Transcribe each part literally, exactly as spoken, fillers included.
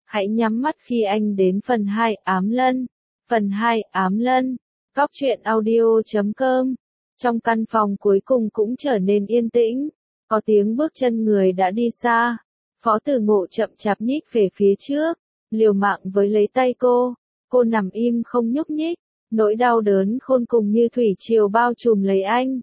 Hãy nhắm mắt khi anh đến phần hai ám lân. Phần hai ám lân. Góc truyện audio chấm com. Trong căn phòng cuối cùng cũng trở nên yên tĩnh. Có tiếng bước chân người đã đi xa. Phó Tử Ngộ chậm chạp nhích về phía trước, liều mạng với lấy tay cô. Cô nằm im không nhúc nhích. Nỗi đau đớn khôn cùng như thủy triều bao trùm lấy anh.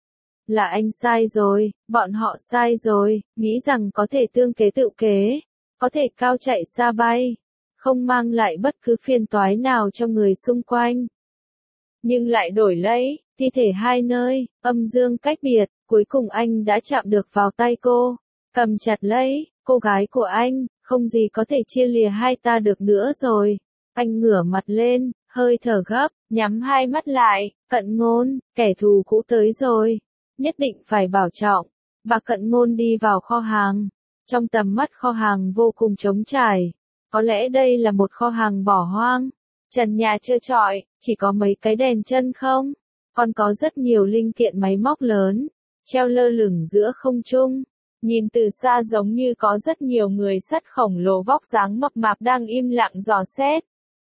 Là anh sai rồi, bọn họ sai rồi, nghĩ rằng có thể tương kế tự kế, có thể cao chạy xa bay, không mang lại bất cứ phiền toái nào cho người xung quanh. Nhưng lại đổi lấy, thi thể hai nơi, âm dương cách biệt, cuối cùng anh đã chạm được vào tay cô, cầm chặt lấy, cô gái của anh, không gì có thể chia lìa hai ta được nữa rồi. Anh ngửa mặt lên, hơi thở gấp, nhắm hai mắt lại, Cận Ngôn, kẻ thù cũ tới rồi. Nhất định phải bảo trọng. Bà Cận Ngôn đi vào kho hàng. Trong tầm mắt kho hàng vô cùng trống trải. Có lẽ đây là một kho hàng bỏ hoang. Trần nhà trơ trọi, chỉ có mấy cái đèn chân không. Còn có rất nhiều linh kiện máy móc lớn, treo lơ lửng giữa không trung. Nhìn từ xa giống như có rất nhiều người sắt khổng lồ vóc dáng mập mạp đang im lặng dò xét.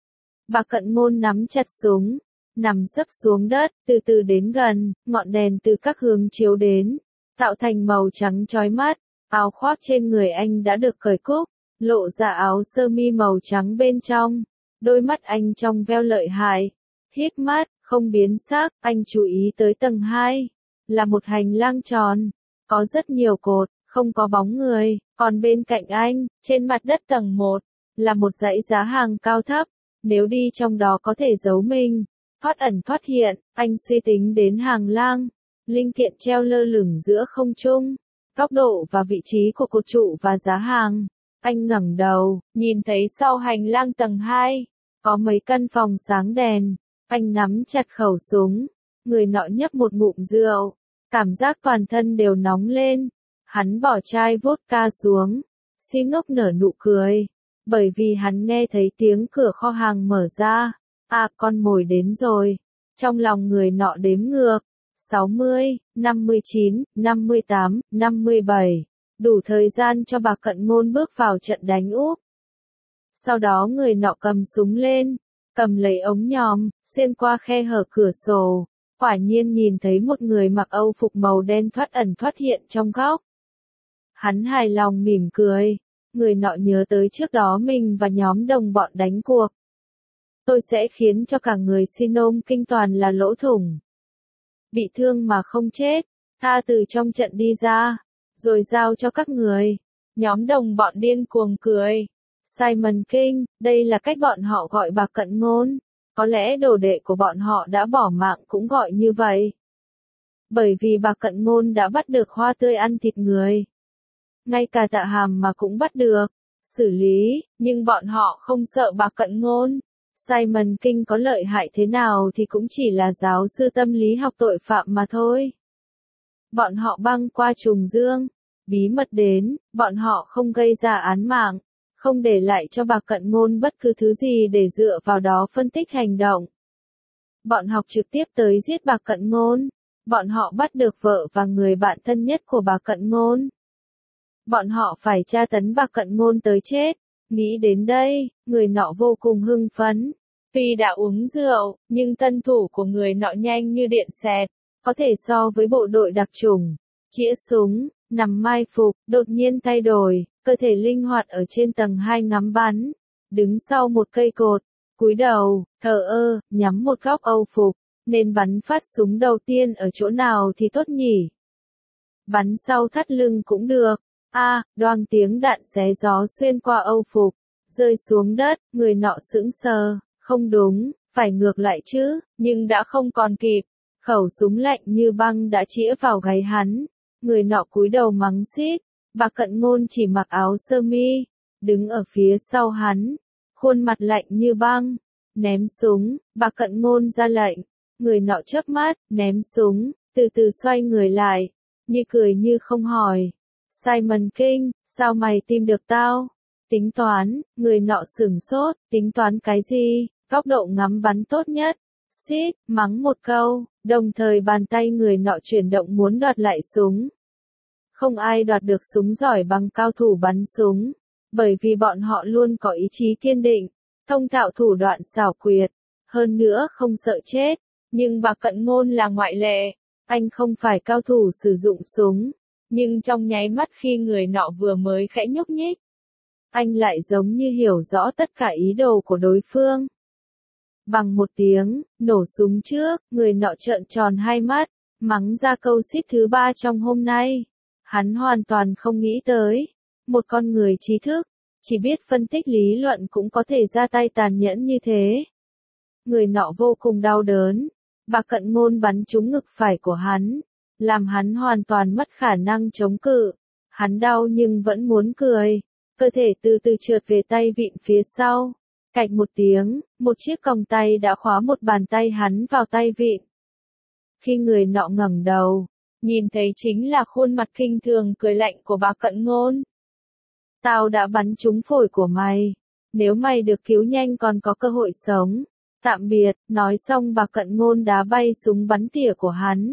Bà Cận Ngôn nắm chặt súng, nằm sấp xuống đất, từ từ đến gần, ngọn đèn từ các hướng chiếu đến, tạo thành màu trắng chói mắt. Áo khoác trên người anh đã được cởi cúc, lộ ra áo sơ mi màu trắng bên trong. Đôi mắt anh trong veo lợi hại, híp mắt, không biến sắc. Anh chú ý tới tầng hai, là một hành lang tròn, có rất nhiều cột, không có bóng người. Còn bên cạnh anh, trên mặt đất tầng một, là một dãy giá hàng cao thấp. Nếu đi trong đó có thể giấu mình, thoát ẩn thoát hiện. Anh suy tính đến hàng lang, linh kiện treo lơ lửng giữa không trung, góc độ và vị trí của cột trụ và giá hàng. Anh ngẩng đầu, nhìn thấy sau hành lang tầng hai, có mấy căn phòng sáng đèn. Anh nắm chặt khẩu súng, người nọ nhấp một ngụm rượu, cảm giác toàn thân đều nóng lên. Hắn bỏ chai vodka xuống, si ngốc nở nụ cười, bởi vì hắn nghe thấy tiếng cửa kho hàng mở ra. À, con mồi đến rồi. Trong lòng người nọ đếm ngược. sáu mươi, năm mươi chín, năm mươi tám, năm mươi bảy. Đủ thời gian cho bà Cận Ngôn bước vào trận đánh úp. Sau đó người nọ cầm súng lên, cầm lấy ống nhòm, xuyên qua khe hở cửa sổ. Quả nhiên nhìn thấy một người mặc âu phục màu đen thoát ẩn thoát hiện trong góc. Hắn hài lòng mỉm cười. Người nọ nhớ tới trước đó mình và nhóm đồng bọn đánh cuộc. Tôi sẽ khiến cho cả người xin ôm kinh toàn là lỗ thủng. Bị thương mà không chết, ta từ trong trận đi ra, rồi giao cho các người. Nhóm đồng bọn điên cuồng cười. Simon King, đây là cách bọn họ gọi bà Cận Ngôn. Có lẽ đồ đệ của bọn họ đã bỏ mạng cũng gọi như vậy. Bởi vì bà Cận Ngôn đã bắt được hoa tươi ăn thịt người. Ngay cả Tạ Hàm mà cũng bắt được, xử lý, nhưng bọn họ không sợ bà Cận Ngôn. Simon King có lợi hại thế nào thì cũng chỉ là giáo sư tâm lý học tội phạm mà thôi. Bọn họ băng qua trùng dương, bí mật đến, bọn họ không gây ra án mạng, không để lại cho bà Cận Ngôn bất cứ thứ gì để dựa vào đó phân tích hành động. Bọn họ trực tiếp tới giết bà Cận Ngôn. Bọn họ bắt được vợ và người bạn thân nhất của bà Cận Ngôn. Bọn họ phải tra tấn bà Cận Ngôn tới chết. Nghĩ đến đây, người nọ vô cùng hưng phấn. Tuy đã uống rượu, nhưng tân thủ của người nọ nhanh như điện xẹt, có thể so với bộ đội đặc chủng. Chĩa súng, nằm mai phục, đột nhiên thay đổi, cơ thể linh hoạt ở trên tầng hai ngắm bắn. Đứng sau một cây cột, cúi đầu, thờ ơ, nhắm một góc âu phục. Nên bắn phát súng đầu tiên ở chỗ nào thì tốt nhỉ? Bắn sau thắt lưng cũng được. A, à, đoang tiếng đạn xé gió xuyên qua âu phục, rơi xuống đất. Người nọ sững sờ. Không đúng, phải ngược lại chứ, nhưng đã không còn kịp. Khẩu súng lạnh như băng đã chĩa vào gáy hắn. Người nọ cúi đầu mắng xít. Bà Cận Ngôn chỉ mặc áo sơ mi, đứng ở phía sau hắn, khuôn mặt lạnh như băng. Ném súng, bà Cận Ngôn ra lệnh. Người nọ chớp mắt, ném súng, từ từ xoay người lại, như cười như không hỏi. Simon King, sao mày tìm được tao? Tính toán, người nọ sửng sốt, tính toán cái gì? Góc độ ngắm bắn tốt nhất. Xít, mắng một câu, đồng thời bàn tay người nọ chuyển động muốn đoạt lại súng. Không ai đoạt được súng giỏi bằng cao thủ bắn súng. Bởi vì bọn họ luôn có ý chí kiên định, thông thạo thủ đoạn xảo quyệt, hơn nữa không sợ chết. Nhưng Bạc Cận Ngôn là ngoại lệ, anh không phải cao thủ sử dụng súng, nhưng trong nháy mắt khi người nọ vừa mới khẽ nhúc nhích, anh lại giống như hiểu rõ tất cả ý đồ của đối phương. Bằng một tiếng, nổ súng trước, người nọ trợn tròn hai mắt, mắng ra câu xít thứ ba trong hôm nay. Hắn hoàn toàn không nghĩ tới, một con người trí thức, chỉ biết phân tích lý luận cũng có thể ra tay tàn nhẫn như thế. Người nọ vô cùng đau đớn, Bạc Cận Ngôn bắn trúng ngực phải của hắn, làm hắn hoàn toàn mất khả năng chống cự. Hắn đau nhưng vẫn muốn cười, cơ thể từ từ trượt về tay vịn phía sau. Cạch một tiếng, một chiếc còng tay đã khóa một bàn tay hắn vào tay vịn. Khi người nọ ngẩng đầu, nhìn thấy chính là khuôn mặt khinh thường cười lạnh của Bạc Cận Ngôn. Tao đã bắn trúng phổi của mày, nếu mày được cứu nhanh còn có cơ hội sống. Tạm biệt, nói xong Bạc Cận Ngôn đá bay súng bắn tỉa của hắn.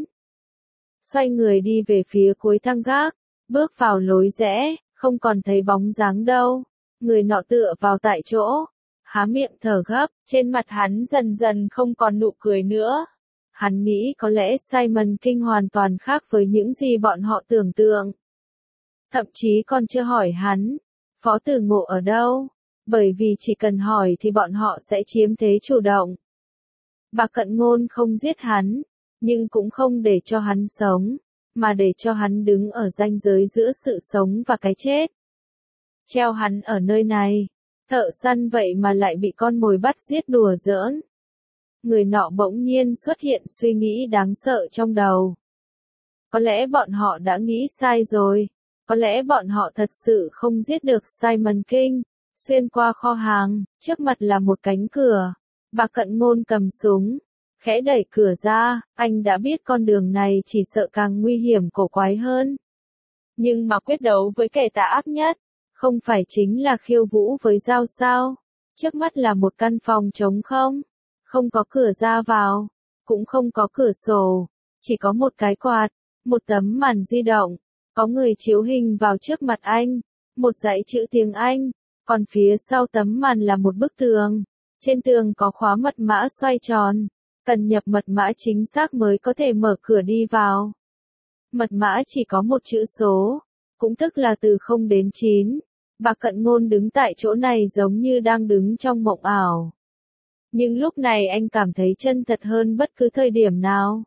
Xoay người đi về phía cuối thang gác, bước vào lối rẽ, không còn thấy bóng dáng đâu. Người nọ tựa vào tại chỗ, há miệng thở gấp, trên mặt hắn dần dần không còn nụ cười nữa. Hắn nghĩ có lẽ Simon King hoàn toàn khác với những gì bọn họ tưởng tượng. Thậm chí còn chưa hỏi hắn, Phó Tử Ngộ ở đâu? Bởi vì chỉ cần hỏi thì bọn họ sẽ chiếm thế chủ động. Bạc Cận Ngôn không giết hắn, nhưng cũng không để cho hắn sống, mà để cho hắn đứng ở ranh giới giữa sự sống và cái chết. Treo hắn ở nơi này, thợ săn vậy mà lại bị con mồi bắt giết đùa giỡn. Người nọ bỗng nhiên xuất hiện suy nghĩ đáng sợ trong đầu. Có lẽ bọn họ đã nghĩ sai rồi, có lẽ bọn họ thật sự không giết được Simon King. Xuyên qua kho hàng, trước mặt là một cánh cửa. Bạc Cận Ngôn cầm súng, khẽ đẩy cửa ra, anh đã biết con đường này chỉ sợ càng nguy hiểm cổ quái hơn. Nhưng mà quyết đấu với kẻ tà ác nhất, không phải chính là khiêu vũ với dao sao? Trước mắt là một căn phòng trống không, không có cửa ra vào, cũng không có cửa sổ, chỉ có một cái quạt, một tấm màn di động, có người chiếu hình vào trước mặt anh, một dãy chữ tiếng Anh. Còn phía sau tấm màn là một bức tường. Trên tường có khóa mật mã xoay tròn. Cần nhập mật mã chính xác mới có thể mở cửa đi vào. Mật mã chỉ có một chữ số, cũng tức là từ không đến chín. Bạc Cận Ngôn đứng tại chỗ này giống như đang đứng trong mộng ảo. Nhưng lúc này anh cảm thấy chân thật hơn bất cứ thời điểm nào.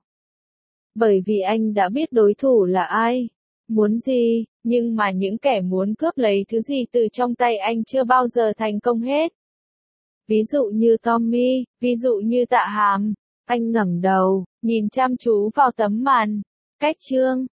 Bởi vì anh đã biết đối thủ là ai, muốn gì, nhưng mà những kẻ muốn cướp lấy thứ gì từ trong tay anh chưa bao giờ thành công hết. Ví dụ như Tommy, ví dụ như Tạ Hàm. Anh ngẩng đầu, nhìn chăm chú vào tấm màn. Cách chương